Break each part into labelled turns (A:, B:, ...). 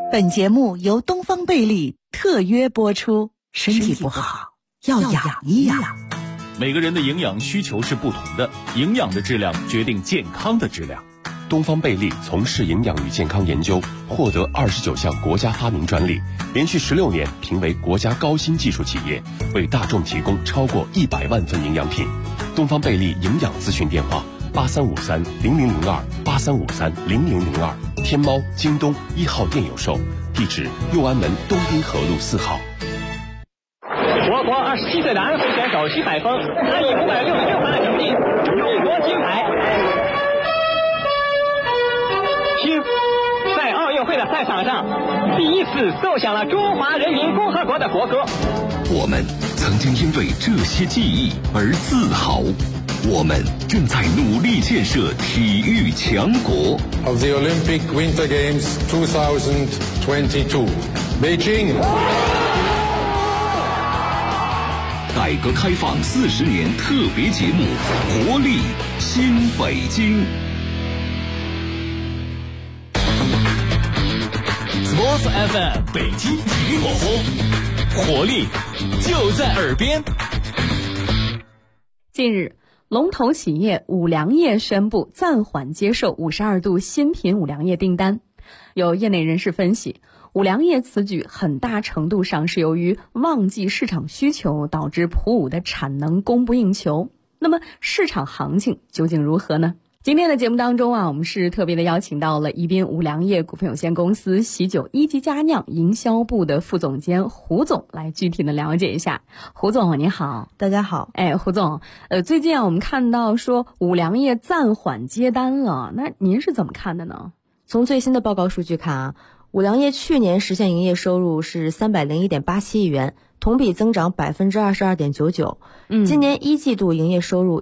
A: 本节目由东方贝利特约播出。身体不好要养一养。
B: 每个人的营养需求是不同的，营养的质量决定健康的质量。
C: 东方贝利从事营养与健康研究，获得29项国家发明专利，连续16年评为国家高新技术企业，为大众提供超过100万份营养品。东方贝利营养咨询电话83530002，83530002，天猫、京东1号店有售，地址右安门东滨河路4号。
D: 我国27岁的安徽选手徐海峰，他以566分的成绩勇夺金牌。听，在奥运会的赛场上，第一次奏响了中华人民共和国的国歌。
E: 我们曾经因为这些记忆而自豪，我们正在努力建设体育强国。
F: Of the Olympic Winter Games 2022, Beijing。
E: 改革开放40年特别节目《活力新北京》。
B: Sports FM 北京体育广播，活力就在耳边。
G: 近日，龙头企业五粮液宣布暂缓接受52度新品五粮液订单。有业内人士分析，五粮液此举很大程度上是由于旺季市场需求导致普五的产能供不应求。那么市场行情究竟如何呢？今天的节目当中我们是特别的邀请到了宜宾五粮液股份有限公司喜酒一级佳酿营销部的副总监胡总来具体的了解一下。胡总你好。
H: 大家好。
G: 胡总，最近我们看到说五粮液暂缓接单了，那您是怎么看的呢？
H: 从最新的报告数据看五粮液去年实现营业收入是301.87亿元，同比增长22.99%。今年一季度营业收入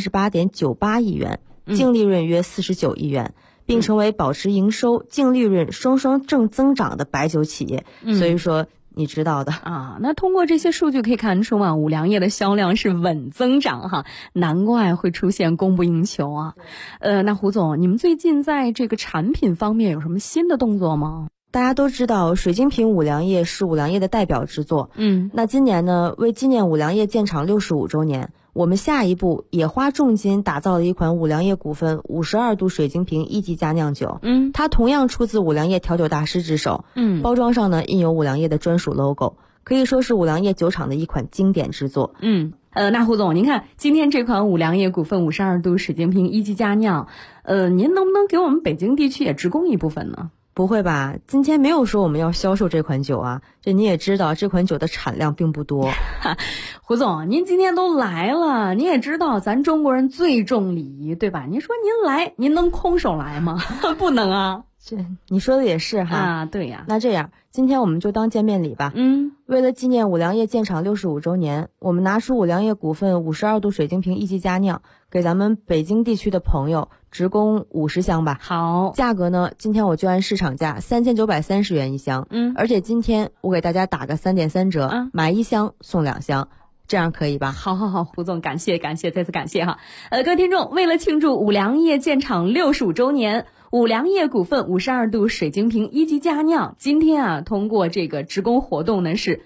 H: 138.98亿元，净利润约49亿元，并成为保持营收、净利润双双正增长的白酒企业。所以说你知道的
G: 那通过这些数据可以看出五粮液的销量是稳增长哈，难怪会出现供不应求啊。那胡总，你们最近在这个产品方面有什么新的动作吗？
H: 大家都知道水晶瓶五粮液是五粮液的代表之作。那今年呢，为纪念五粮液建厂65周年，我们下一步也花重金打造了一款五粮液股份52度水晶瓶一级佳酿酒。它同样出自五粮液调酒大师之手。包装上呢印有五粮液的专属 logo， 可以说是五粮液酒厂的一款经典之作。
G: 那胡总，您看今天这款五粮液股份52度水晶瓶一级佳酿，您能不能给我们北京地区也直供一部分呢？
H: 不会吧，今天没有说我们要销售这款酒啊，这你也知道这款酒的产量并不多。
G: 胡总，您今天都来了，你也知道咱中国人最重礼仪，对吧？您说您来，您能空手来吗？不能啊。
H: 这你说的也是哈。
G: 对呀。
H: 那这样今天我们就当见面礼吧。为了纪念五粮液建厂65周年，我们拿出五粮液股份52度水晶瓶一级佳酿，给咱们北京地区的朋友直供50箱吧。
G: 好，
H: 价格呢，今天我就按市场价3930元一箱。而且今天我给大家打个3.3折，买1箱送2箱。这样可以吧？
G: 好，胡总，感谢，再次感谢哈。各位听众，为了庆祝五粮液建厂65周年，五粮液股份52度水晶瓶一级佳酿今天通过这个直供活动呢是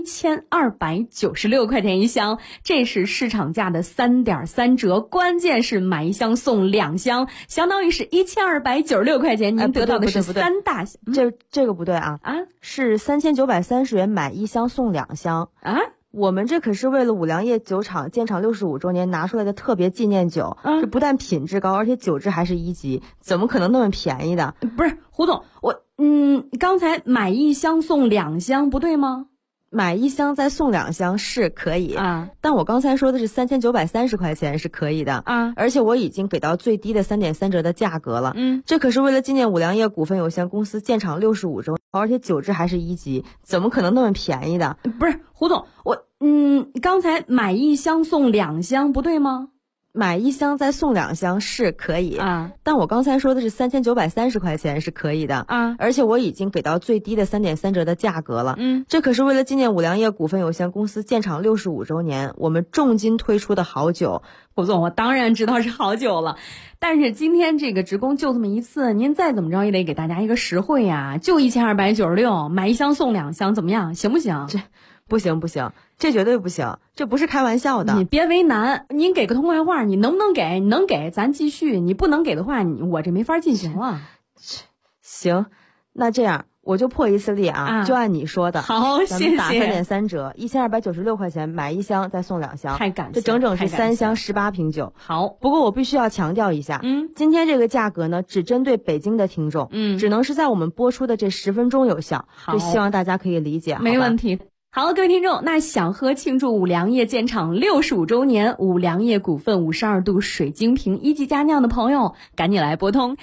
G: 1296块钱一箱，这是市场价的3.3折，关键是买1箱送2箱，相当于是1296块钱，您得到的是3大箱。
H: 这个不对啊，是3930元买1箱送2箱啊。我们这可是为了五粮液酒厂建厂65周年拿出来的特别纪念酒，这不但品质高，而且酒质还是1级，怎么可能那么便宜的？
G: 不是胡总，刚才买1箱送2箱不对吗？
H: 买1箱再送2箱是可以但我刚才说的是3930块钱是可以的而且我已经给到最低的3.3折的价格了。这可是为了纪念五粮液股份有限公司建厂65周，而且酒质还是1级，怎么可能那么便宜的？
G: 不是胡总，刚才买1箱送2箱不对吗？
H: 买1箱再送2箱是可以
G: 啊，
H: 但我刚才说的是3930块钱是可以的
G: 啊，
H: 而且我已经给到最低的3.3折的价格了。这可是为了纪念五粮液股份有限公司建厂65周年，我们重金推出的好酒。
G: 胡总，我当然知道是好酒了，但是今天这个职工就这么一次，您再怎么着也得给大家一个实惠呀，就1296，买1箱送2箱，怎么样？行不行？
H: 这不行，这绝对不行，这不是开玩笑的。
G: 你别为难，您给个痛快话，你能不能给？你能给咱继续，你不能给的话，我这没法进行了。
H: 行，那这样我就破一次例就按你说的。
G: 好，谢谢。
H: 咱们打3.3折，1296块钱买1箱再送2箱，
G: 太感谢，
H: 这整整是3箱18瓶酒。
G: 好，
H: 不过我必须要强调一下，今天这个价格呢，只针对北京的听众，只能是在我们播出的这10分钟有效。这希望大家可以理解。
G: 没问题。好，各位听众，那想喝庆祝五粮液建厂65周年五粮液股份52度水晶瓶1级佳酿的朋友，赶紧来拨通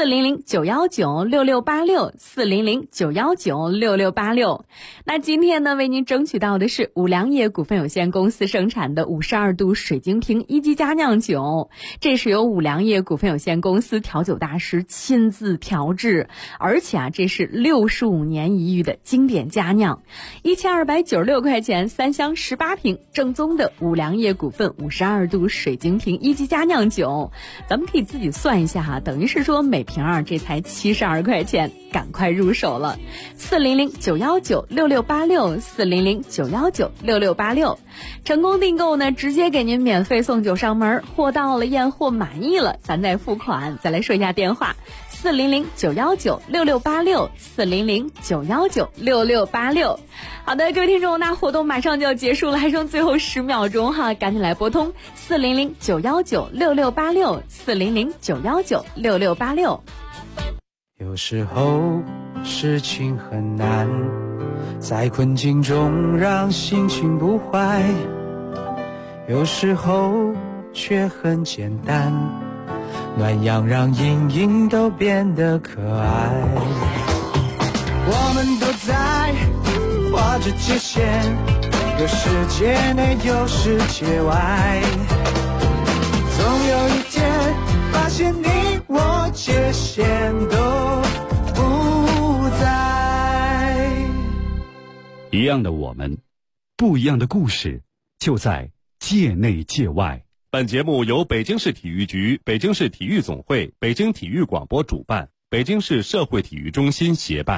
G: 400-919-6686，400-919-6686。那今天呢，为您争取到的是五粮液股份有限公司生产的52度水晶瓶1级佳酿酒，这是由五粮液股份有限公司调酒大师亲自调制，而且这是65年一遇的经典佳酿，1296块钱3箱18瓶，正宗的五粮液股份52度水晶瓶1级佳酿酒，咱们可以自己算一下等于是说每瓶这才72块钱，赶快入手了。400-919-6686，400-919-6686，成功订购呢，直接给您免费送酒上门，货到了验货满意了，咱再付款。再来说一下电话，400-919-6686，400-919-6686。好的，各位听众，那活动马上就要结束了，还剩最后10秒钟赶紧来拨通400-919-6686，400-919-6686。
I: 有时候事情很难，在困境中让心情不坏，有时候却很简单，暖阳让阴影都变得可爱。我们都在画着界限，有世界内有世界外，总有一天发现你我界限都不在。
E: 一样的我们，不一样的故事，就在界内界外。
C: 本节目由北京市体育局、北京市体育总会、北京体育广播主办，北京市社会体育中心协办。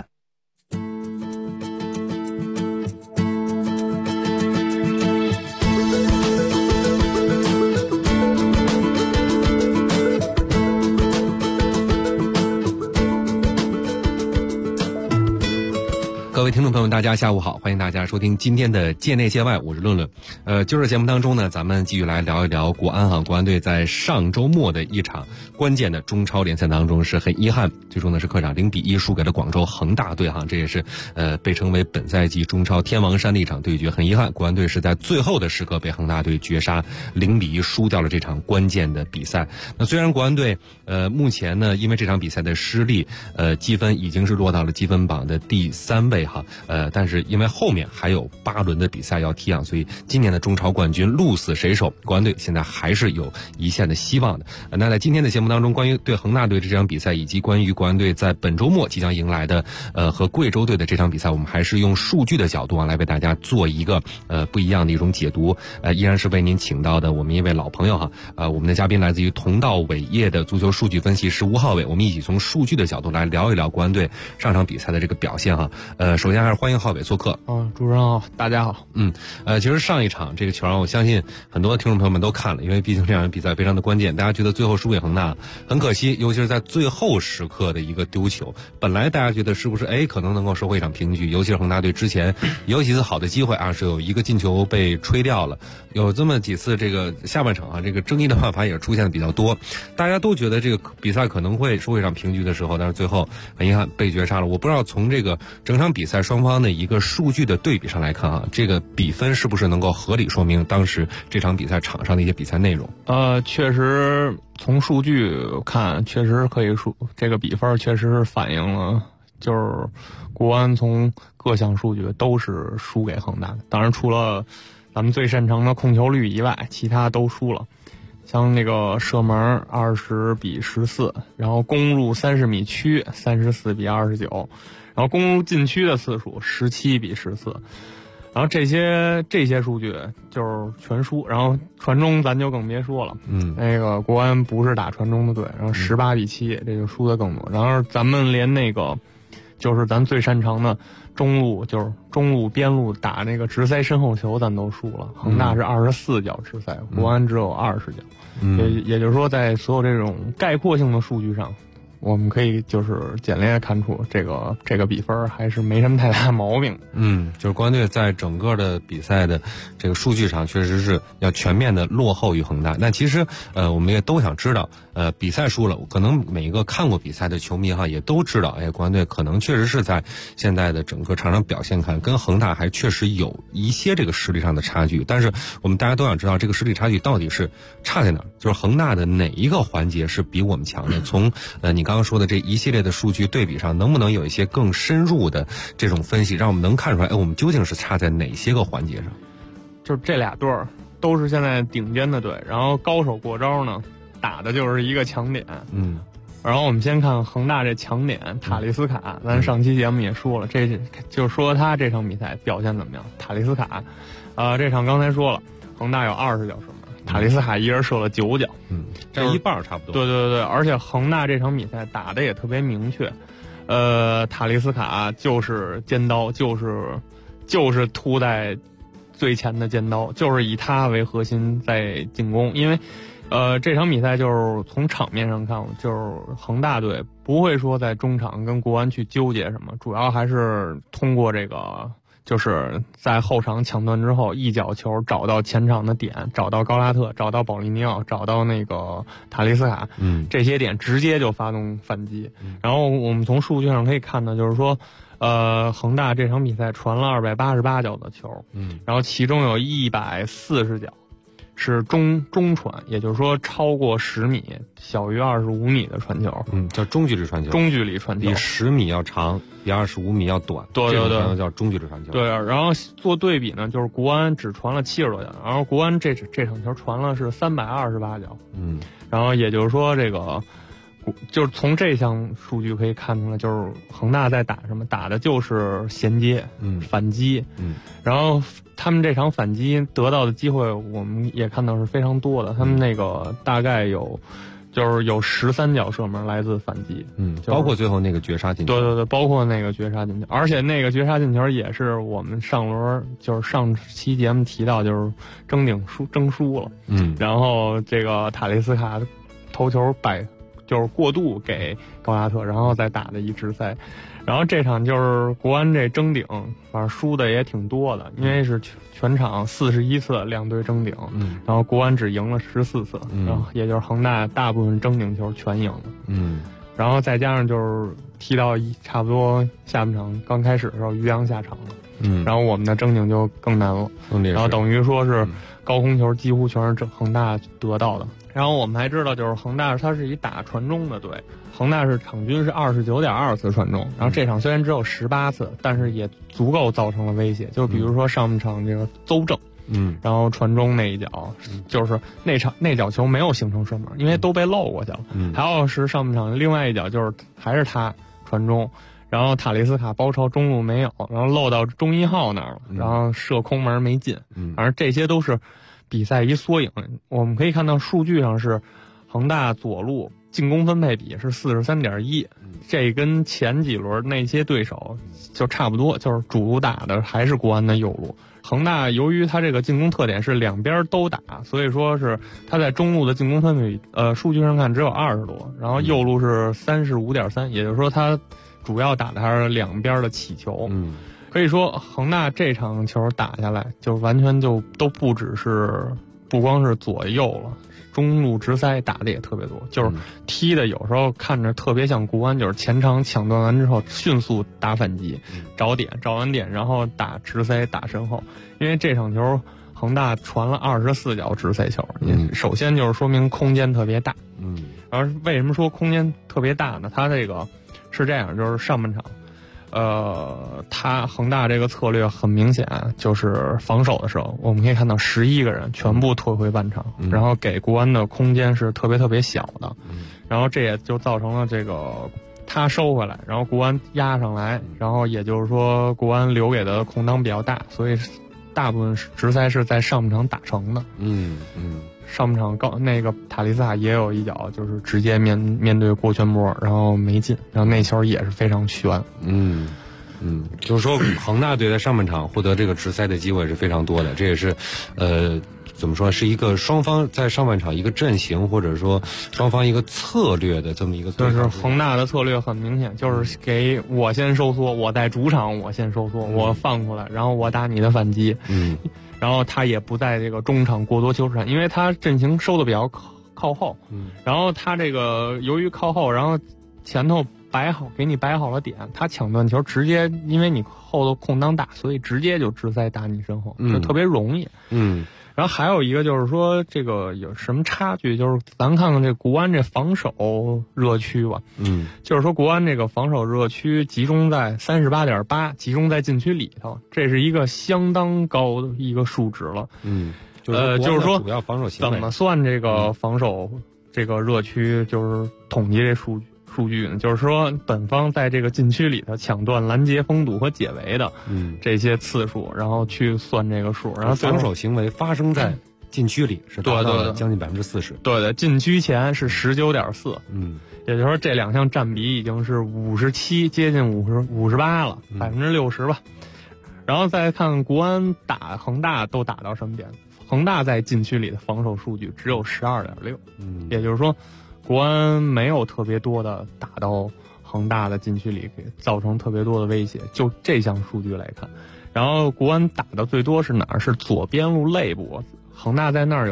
J: 各位听众朋友们，大家下午好，欢迎大家收听今天的界内界外，我是论论。今儿节目当中呢，咱们继续来聊一聊国安队在上周末的一场关键的中超联赛当中是很遗憾，最终呢是客场0-1输给了广州恒大队这也是被称为本赛季中超天王山的一场对决。很遗憾，国安队是在最后的时刻被恒大队绝杀0-1输掉了这场关键的比赛。那虽然国安队目前呢因为这场比赛的失利积分已经是落到了积分榜的第3位但是因为后面还有8轮的比赛要踢所以今年的中超冠军鹿死谁手，国安队现在还是有一线的希望的。那在今天的节目当中，关于对恒大队这场比赛，以及关于国安队在本周末即将迎来的和贵州队的这场比赛，我们还是用数据的角度来为大家做一个不一样的一种解读。依然是为您请到的我们一位老朋友我们的嘉宾来自于同道伟业的足球数据分析师吴浩伟，我们一起从数据的角度来聊一聊国安队上场比赛的这个表现首先还是欢迎浩伟做客。
K: 主持人好，大家好。
J: 其实上一场这个球我相信很多听众朋友们都看了，因为毕竟这场比赛非常的关键，大家觉得最后输给恒大很可惜，尤其是在最后时刻的一个丢球。本来大家觉得是不是可能能够收获一场平局，尤其是恒大队之前有几次好的机会是有一个进球被吹掉了，有这么几次这个下半场这个争议的办法也出现的比较多，大家都觉得这个比赛可能会收获一场平局的时候，但是最后很遗憾被绝杀了。我不知道从这个整场比赛双方的一个数据的对比上来看这个比分是不是能够合理说明当时这场比赛场上的一些比赛内容？
K: 确实从数据看，确实可以说这个比分确实是反映了就是国安从各项数据都是输给恒大的，当然除了咱们最擅长的控球率以外，其他都输了。 像那个射门20-14，然后攻入30米区34-29，然后攻入禁区的次数17-14，然后这些数据就是全输，然后传中咱就更别说了，那个国安不是打传中的队，然后18-7，这就输的更多，然后咱们连那个就是咱最擅长的中路边路打那个直塞身后球咱都输了，恒大是24脚直塞，国安只有20脚。也就是说，在所有这种概括性的数据上，我们可以就是简练看出这个比分还是没什么太大毛病。
J: 就是国安队在整个的比赛的这个数据上，确实是要全面的落后于恒大。那其实我们也都想知道，比赛输了，可能每一个看过比赛的球迷哈也都知道，国安队可能确实是在现在的整个场上表现看，跟恒大还确实有一些这个实力上的差距。但是我们大家都想知道，这个实力差距到底是差在哪儿？就是恒大的哪一个环节是比我们强的？从你刚刚说的这一系列的数据对比上，能不能有一些更深入的这种分析，让我们能看出来，我们究竟是差在哪些个环节上？
K: 就是这俩队儿都是现在顶尖的队，然后高手过招呢，打的就是一个强点。然后我们先看恒大这强点塔利斯卡，咱上期节目也说了，这就说他这场比赛表现怎么样。塔利斯卡，这场刚才说了，恒大有20脚射门，塔利斯卡一人射了9脚，
J: 占一半差不多。
K: 对，而且恒大这场比赛打的也特别明确，塔利斯卡就是尖刀，就是突在最前的尖刀，就是以他为核心在进攻。因为这场比赛就是从场面上看，就是恒大队不会说在中场跟国安去纠结什么，主要还是通过这个就是在后场抢断之后一脚球找到前场的点，找到高拉特，找到保利尼奥，找到那个塔利斯卡，这些点直接就发动反击。然后我们从数据上可以看到，就是说恒大这场比赛传了288脚的球，然后其中有140脚是中传，也就是说超过10米，小于25米的传球，
J: 叫中距离传球。
K: 中距离传球
J: 比10米要长，比25米要短，
K: 对，
J: 这种叫中距离传球。
K: 对，然后做对比呢，就是国安只传了70多脚，然后国安这场球传了是328脚，然后也就是说这个。就是从这项数据可以看出来，就是恒大在打什么，打的就是衔接，反击，然后他们这场反击得到的机会，我们也看到是非常多的。他们那个大概有13脚射门来自反击，
J: 包括最后那个绝杀进球。
K: 对，包括那个绝杀进球，而且那个绝杀进球也是我们上轮就是上期节目提到，就是争输了，然后这个塔利斯卡头球就是过渡给高拉特，然后再打的一直赛，然后这场就是国安这争顶，反正输的也挺多的，因为是全场41次两队争顶，然后国安只赢了14次，然后也就是恒大大部分争顶球全赢了，然后再加上就是踢到差不多下半场刚开始的时候，于洋下场了，然后我们的争顶就更难了，然后等于说是高空球几乎全是恒大得到的。然后我们还知道，就是恒大它是一打传中的队，恒大是场均是29.2次传中，然后这场虽然只有18次，但是也足够造成了威胁。就比如说上半场这个邹正，然后传中那一脚，就是那脚球没有形成射门，因为都被漏过去了。还有是上半场另外一脚，就是还是他传中，然后塔利斯卡包抄中路没有，然后漏到中1号那儿了，然后射空门没进。反正这些都是比赛一缩影。我们可以看到数据上是恒大左路进攻分配比是43.1，这跟前几轮那些对手就差不多，就是主路打的还是国安的右路。恒大由于他这个进攻特点是两边都打，所以说是他在中路的进攻分配比数据上看只有20多，然后右路是35.3，也就是说他主要打的还是两边的起球。可以说恒大这场球打下来，就完全就都不光是左右了，中路直塞打的也特别多，就是踢的有时候看着特别像国安，就是前场抢断完之后迅速打反击，找完点然后打直塞打身后。因为这场球恒大传了24脚直塞球，首先就是说明空间特别大。而为什么说空间特别大呢？它这个是这样，就是上半场恒大这个策略很明显，就是防守的时候，我们可以看到11个人全部退回半场，然后给国安的空间是特别特别小的，然后这也就造成了这个他收回来，然后国安压上来，然后也就是说国安留给的空当比较大，所以大部分直塞是在上半场打成的。上半场那个塔利斯卡也有一脚，就是直接面对郭全博，然后没进，然后那球也是非常悬。
J: 就是说恒大队在上半场获得这个直塞的机会是非常多的，这也是怎么说，是一个双方在上半场一个阵型或者说双方一个策略的这么一个。
K: 就是恒大的策略很明显，就是给我先收缩，我在主场我先收缩，我放出来，然后我打你的反击。然后他也不在这个中场过多球场，因为他阵型收的比较靠后。然后他这个由于靠后，然后前头给你摆好了点，他抢断球直接，因为你后头空当大，所以直接就直塞打你身后，就特别容易。然后还有一个就是说，这个有什么差距？就是咱看看这国安这防守热区吧。就是说国安这个防守热区集中在38.8，集中在禁区里头，这是一个相当高的一个数值了。就是说
J: 主要防守行为
K: 怎么算这个防守这个热区？就是统计这数据呢，就是说本方在这个禁区里头抢断、拦截、封堵和解围的这些次数，然后去算这个数，然后
J: 防守行为发生在禁区里是达到了将近40%。
K: 对，禁区前是19.4%。也就是说这两项占比已经是57，接近58了，60%吧。然后再看国安打恒大都打到什么点？恒大在禁区里的防守数据只有12.6，也就是说国安没有特别多的打到恒大的禁区里，给造成特别多的威胁。就这项数据来看，然后国安打的最多是哪儿？是左边路肋部，恒大在那儿有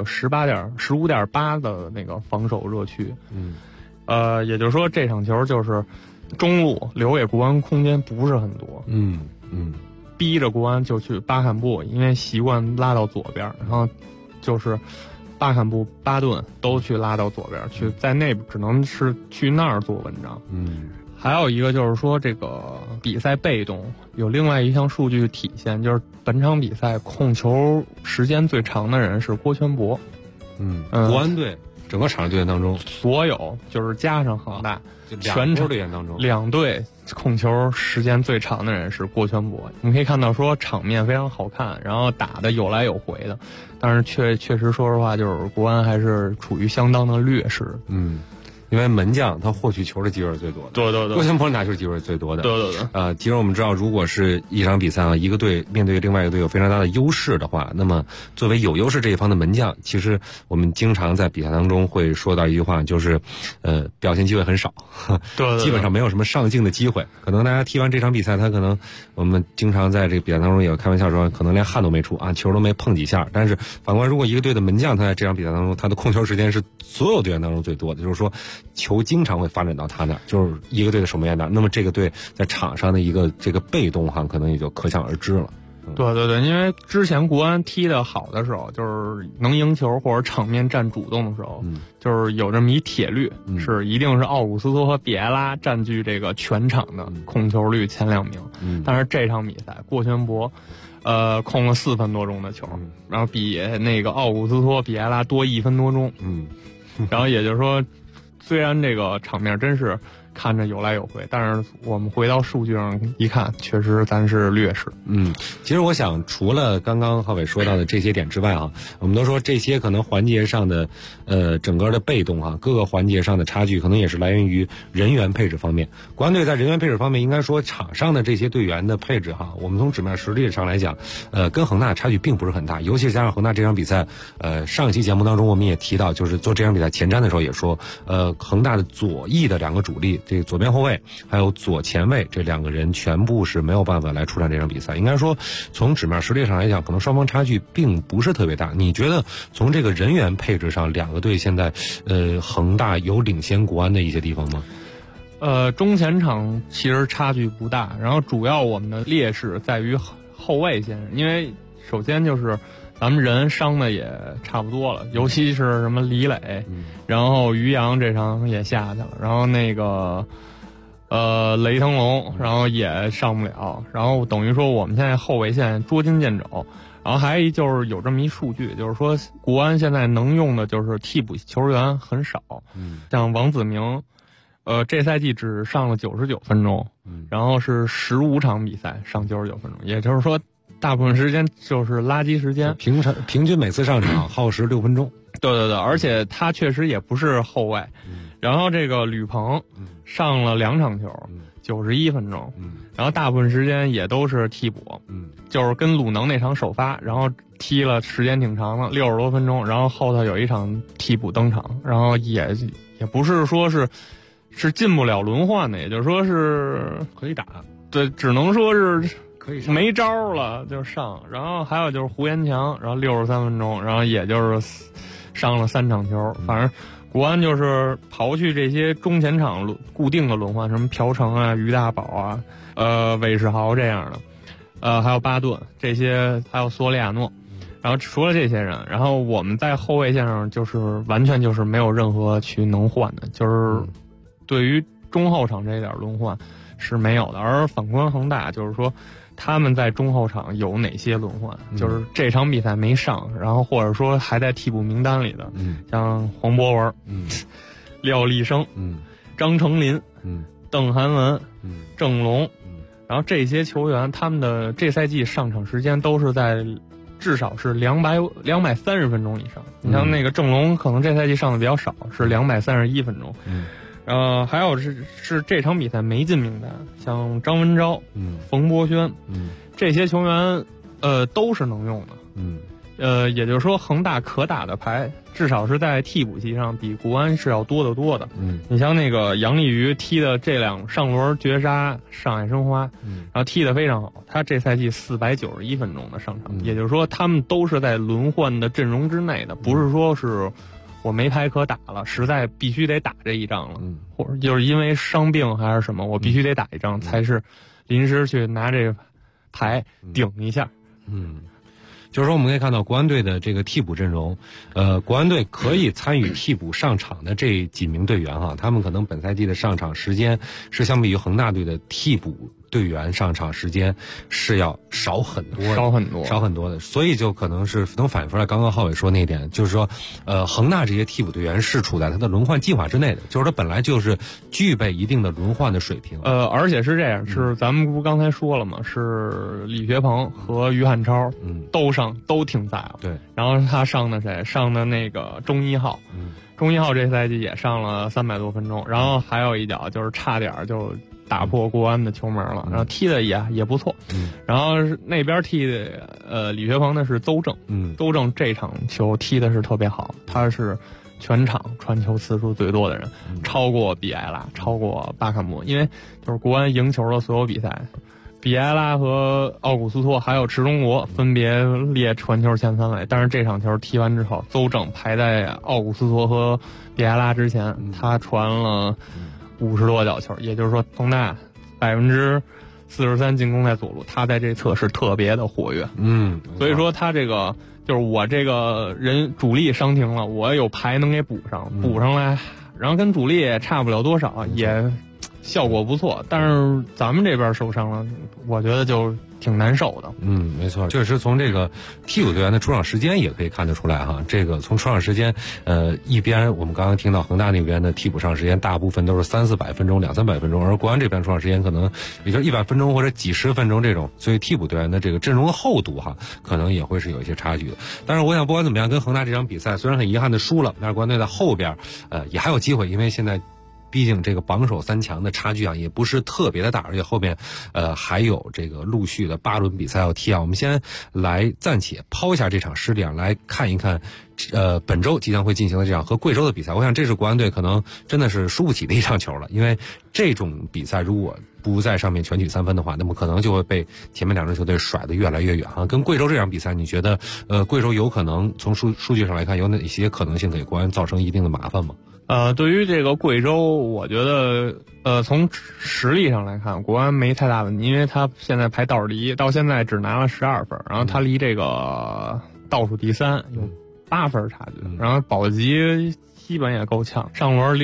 K: 15.8的那个防守热区。也就是说这场球就是中路留给国安空间不是很多。逼着国安就去巴坎布，因为习惯拉到左边，然后就是巴坎布、巴顿都去拉到左边去，在内部只能是去那儿做文章。还有一个就是说这个比赛被动有另外一项数据体现，就是本场比赛控球时间最长的人是郭全博。
J: 国安队整个场上队员当中，
K: 所有就是加上恒大全场
J: 队员当中
K: ，2队控球时间最长的人是郭全博。你可以看到说场面非常好看，然后打的有来有回的，但是确实说实话，就是国安还是处于相当的劣势。
J: 因为门将他获取球的机会是最多的，
K: 对，
J: 郭全博拿球机会是最多的，
K: 对。
J: 其实我们知道，如果是一场比赛啊，一个队面对另外一个队有非常大的优势的话，那么作为有优势这一方的门将，其实我们经常在比赛当中会说到一句话，就是表现机会很少，
K: 对，
J: 基本上没有什么上镜的机会。可能大家踢完这场比赛，他可能我们经常在这个比赛当中也开玩笑说，可能连汗都没出啊，球都没碰几下。但是反观如果一个队的门将他在这场比赛当中，他的控球时间是所有队员当中最多的，就是说球经常会发展到他那儿，就是一个队的守门员那儿，那么这个队在场上的一个这个被动哈，可能也就可想而知了。
K: 对，因为之前国安踢得好的时候，就是能赢球或者场面占主动的时候，就是有这么一铁律，是一定是奥古斯托和比埃拉占据这个全场的控球率前2名。但是这场比赛郭全博控了4分多钟的球，然后比那个奥古斯托、比埃拉多1分多钟。然后也就是说，虽然这个场面真是看着有来有回，但是我们回到数据上一看，确实咱是劣势。
J: 其实我想除了刚刚浩伟说到的这些点之外啊，我们都说这些可能环节上的整个的被动啊，各个环节上的差距可能也是来源于人员配置方面。国安队在人员配置方面，应该说场上的这些队员的配置哈，我们从纸面实力上来讲，跟恒大差距并不是很大，尤其是加上恒大这场比赛，上一期节目当中我们也提到，就是做这场比赛前瞻的时候也说，恒大的左翼的2个主力，这个左边后卫还有左前卫这2个人全部是没有办法来出战这场比赛。应该说从纸面实力上来讲，可能双方差距并不是特别大。你觉得从这个人员配置上，2个队现在恒大有领先国安的一些地方吗？
K: 中前场其实差距不大，然后主要我们的劣势在于后卫线，因为首先就是咱们人伤的也差不多了，尤其是什么李磊，然后于洋这场也下去了，然后那个雷腾龙，然后也上不了，然后等于说我们现在后卫线捉襟见肘。然后还就是有这么一数据，就是说国安现在能用的就是替补球员很少，像王子明，这赛季只上了99分钟，然后是15场比赛上99分钟，也就是说大部分时间就是垃圾时间，
J: 平均每次上场耗时6分钟。
K: 对，而且他确实也不是后卫。然后这个吕鹏上了2场球，91分钟，然后大部分时间也都是替补，就是跟鲁能那场首发，然后踢了时间挺长的，60多分钟，然后后头有一场替补登场，然后也不是说是进不了轮换的，也就是说是
J: 可以打，
K: 对，只能说是
J: 可以上，
K: 没招了就上。然后还有就是胡延强，然后63分钟，然后也就是上了3场球，反正国安就是刨去这些中前场固定的轮换，什么朴成啊、于大宝啊、韦世豪这样的，还有巴顿这些，还有索里亚诺，然后除了这些人，然后我们在后卫线上就是完全就是没有任何去能换的，就是对于中后场这一点轮换是没有的。而反观恒大，就是说他们在中后场有哪些轮换，就是这场比赛没上，然后或者说还在替补名单里的，像黄博文，廖立生，张成林，邓涵文，郑龙，然后这些球员他们的这赛季上场时间都是在至少是230分钟以上。你像那个郑龙可能这赛季上的比较少，是231分钟。还有是这场比赛没进名单，像张文钊、冯博轩，这些球员都是能用的。也就是说恒大可打的牌至少是在替补席上比国安是要多得多的。你像那个杨立瑜踢的这2上轮绝杀上海申花，然后踢得非常好，他这赛季491分钟的上场，也就是说他们都是在轮换的阵容之内的，不是说是我没牌可打了，实在必须得打这一仗了，或者就是因为伤病还是什么，我必须得打一仗，才是临时去拿这个牌顶一下。
J: 就是说我们可以看到国安队的这个替补阵容，国安队可以参与替补上场的这几名队员哈，他们可能本赛季的上场时间是相比于恒大队的替补队员上场时间是要少很多的，所以就可能是能反映出来刚刚浩伟说那一点，就是说恒大这些替补队员是处在他的轮换计划之内的，就是他本来就是具备一定的轮换的水平。
K: 而且是这样，是咱们不刚才说了吗，是李学鹏和于汉超都挺在了。
J: 对，
K: 然后他上的谁？上的那个钟一浩。钟一浩这赛季也上了300多分钟，然后还有一脚就是差点就打破国安的球门了，然后踢的也不错。然后那边踢的李学鹏呢是邹正，邹正这场球踢的是特别好，他是全场传球次数最多的人，超过比埃拉，超过巴坎布，因为就是国安赢球的所有比赛，比埃拉和奥古斯托还有池中国分别列传球前3位，但是这场球踢完之后，邹正排在奥古斯托和比埃拉之前，他传了50多脚球，也就是说恒大43%进攻在左路，他在这侧是特别的活跃。所以说他这个就是我这个人主力伤停了，我有牌能给补上来，然后跟主力也差不了多少，也效果不错，但是咱们这边受伤了，我觉得就挺难受的。
J: 没错，确实从这个替补队员的出场时间也可以看得出来哈。这个从出场时间，一边我们刚刚听到恒大那边的替补上时间大部分都是300-400分钟、200-300分钟，而国安这边出场时间可能也就100分钟或者几十分钟这种，所以替补队员的这个阵容的厚度哈，可能也会是有一些差距的。但是我想不管怎么样，跟恒大这场比赛虽然很遗憾的输了，但是国安队在后边也还有机会，因为现在毕竟这个榜首3强的差距啊，也不是特别的大，而且后面还有这个陆续的8轮比赛要踢啊。我们先来暂且抛一下这场失利啊，来看一看本周即将会进行的这场和贵州的比赛。我想这是国安队可能真的是输不起的一场球了，因为这种比赛如果不在上面全取3分的话，那么可能就会被前面2支球队甩得越来越远啊。跟贵州这场比赛，你觉得贵州有可能从数据上来看有哪些可能性给国安造成一定的麻烦吗？
K: 对于这个贵州，我觉得从实力上来看，国安没太大问题，因为他现在排倒数第一，到现在只拿了12分，然后他离这个倒数第3有8分差距，然后保级基本也够呛。上轮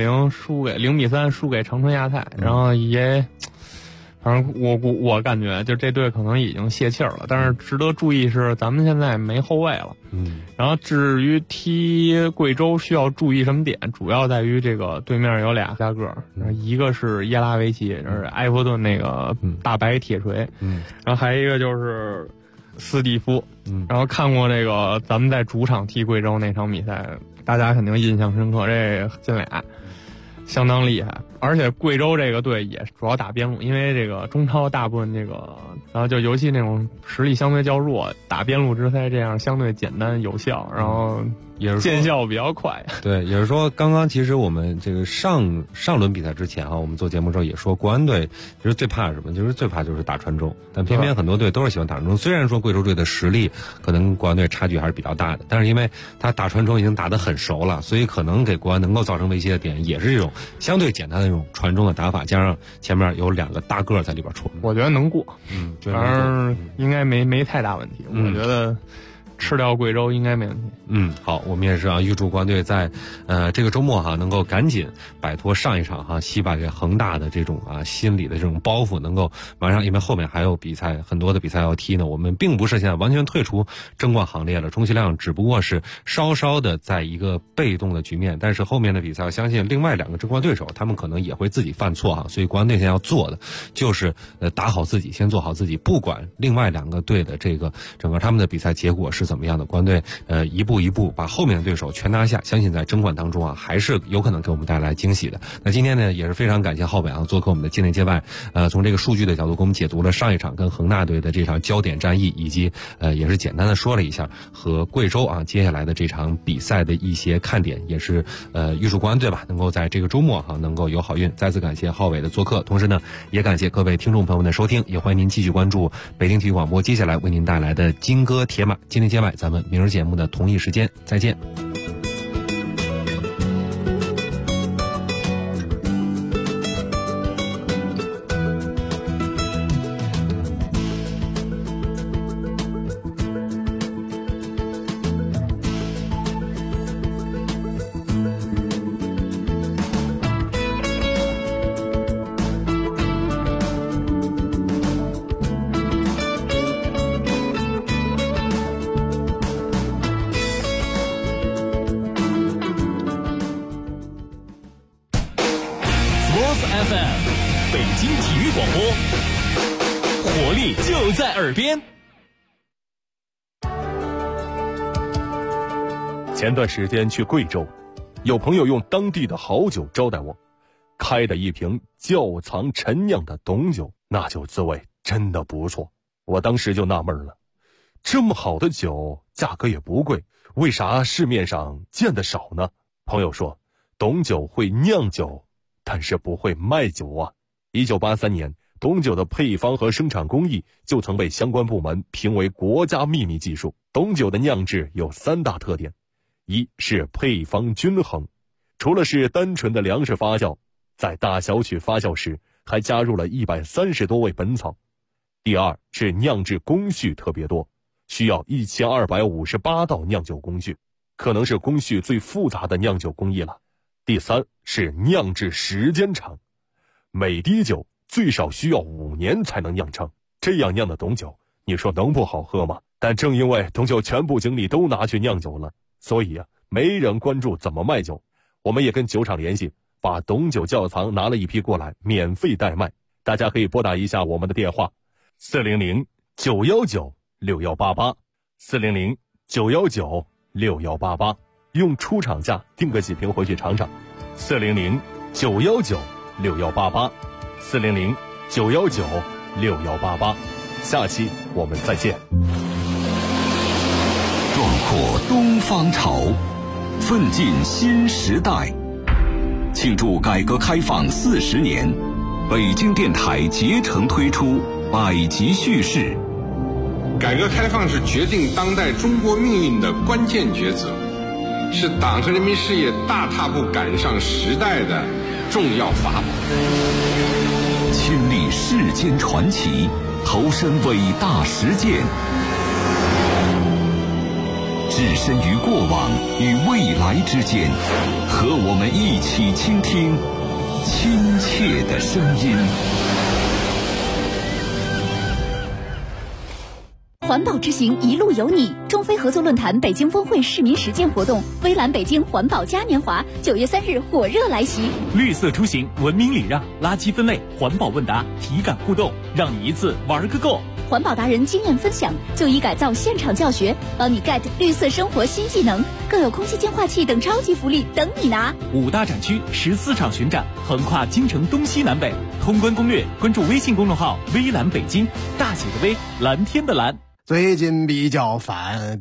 K: 0-3输给长春亚泰，然后也。反正我感觉就这队可能已经泄气儿了，但是值得注意是咱们现在没后卫了。然后至于踢贵州需要注意什么点，主要在于这个对面有俩大个，一个是耶拉维奇，就是埃弗顿那个大白铁锤，然后还有一个就是斯蒂夫。然后看过这个咱们在主场踢贵州那场比赛，大家肯定印象深刻，这进俩相当厉害，而且贵州这个队也主要打边路，因为这个中超大部分这个，然后就尤其那种实力相对较弱，打边路直塞这样相对简单有效，然后也是见效比较快。
J: 对，也是说刚刚其实我们这个上轮比赛之前我们做节目之后也说，国安队其实最怕什么？就是最怕就是打传中，但偏偏很多队都是喜欢打传中。虽然说贵州队的实力可能国安队差距还是比较大的，但是因为他打传中已经打得很熟了，所以可能给国安能够造成威胁的点也是这种相对简单的那种传中的打法，加上前面有2个大个在里边冲，
K: 我觉得能过。反正应该没太大问题。我觉得吃掉贵州应该没问题。
J: 好，我们也是预祝国安队在这个周末能够赶紧摆脱上一场惜败给恒大的这种心理的这种包袱，能够马上，因为后面还有比赛，很多的比赛要踢呢。我们并不是现在完全退出争冠行列了，充其量只不过是稍稍的在一个被动的局面，但是后面的比赛我相信另外2个争冠对手他们可能也会自己犯错所以国安队现在要做的就是打好自己，先做好自己，不管另外2个队的这个整个他们的比赛结果是怎么样的，国安队一步一步把后面的对手全拿下，相信在争冠当中还是有可能给我们带来惊喜的。那今天呢也是非常感谢浩伟做客我们的界内界外，从这个数据的角度给我们解读了上一场跟恒大队的这场焦点战役，以及也是简单的说了一下和贵州接下来的这场比赛的一些看点，也是预祝国安队能够在这个周末能够有好运。再次感谢浩伟的做客，同时呢也感谢各位听众朋友们的收听，也欢迎您继续关注北京体育广播接下来为您带来的金戈铁马界内界外，咱们明日节目的同一时间再见。
B: FM 北京体育广播，活力就在耳边。
C: 前段时间去贵州，有朋友用当地的好酒招待我，开的一瓶窖藏陈酿的董酒，那酒滋味真的不错。我当时就纳闷了，这么好的酒价格也不贵，为啥市面上见得少呢？朋友说，董酒会酿酒，但是不会卖酒啊。1983年，董酒的配方和生产工艺就曾被相关部门评为国家秘密技术。董酒的酿制有3大特点，一是配方均衡，除了是单纯的粮食发酵，在大小曲发酵时还加入了130多味本草。第二是酿制工序特别多，需要1258道酿酒工序，可能是工序最复杂的酿酒工艺了。第三是酿制时间长，每滴酒最少需要5年才能酿成，这样酿的董酒，你说能不好喝吗？但正因为董酒全部精力都拿去酿酒了，所以没人关注怎么卖酒。我们也跟酒厂联系，把董酒窖藏拿了一批过来，免费代卖。大家可以拨打一下我们的电话400-919-6188 400-919-6188，用出厂价订个几瓶回去尝尝。400-919-6188 400-919-6188，下期我们再见。
E: 壮阔东方潮，奋进新时代。庆祝改革开放40年，北京电台竭诚推出百集叙事。
L: 改革开放是决定当代中国命运的关键抉择，是党和人民事业大踏步赶上时代的重要法宝。
E: 亲历世间传奇，投身伟大实践， 置身于过往与未来之间，和我们一起倾听亲切的声音。
M: 环保之行，一路有你。中非合作论坛北京峰会市民实践活动，微蓝北京环保嘉年华9月3日火热来袭。
B: 绿色出行，文明礼让，垃圾分类，环保问答，体感互动，让你一次玩个够。
M: 环保达人经验分享，就医改造现场教学，帮你 get 绿色生活新技能，更有空气净化器等超级福利等你拿。
B: 5大展区14场巡展，横跨京城东西南北。通关攻略，关注微信公众号“微蓝北京”，大写的微，蓝天的蓝。
N: 最近比较烦，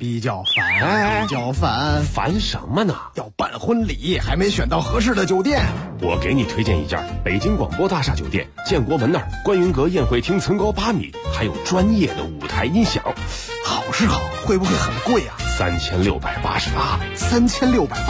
C: 烦什么呢？
N: 要办婚礼，还没选到合适的酒店。
C: 我给你推荐一家北京广播大厦酒店，建国门那儿观云阁宴会厅层高8米，还有专业的舞台音响。
N: 好是好，会不会很贵啊？
C: 3688。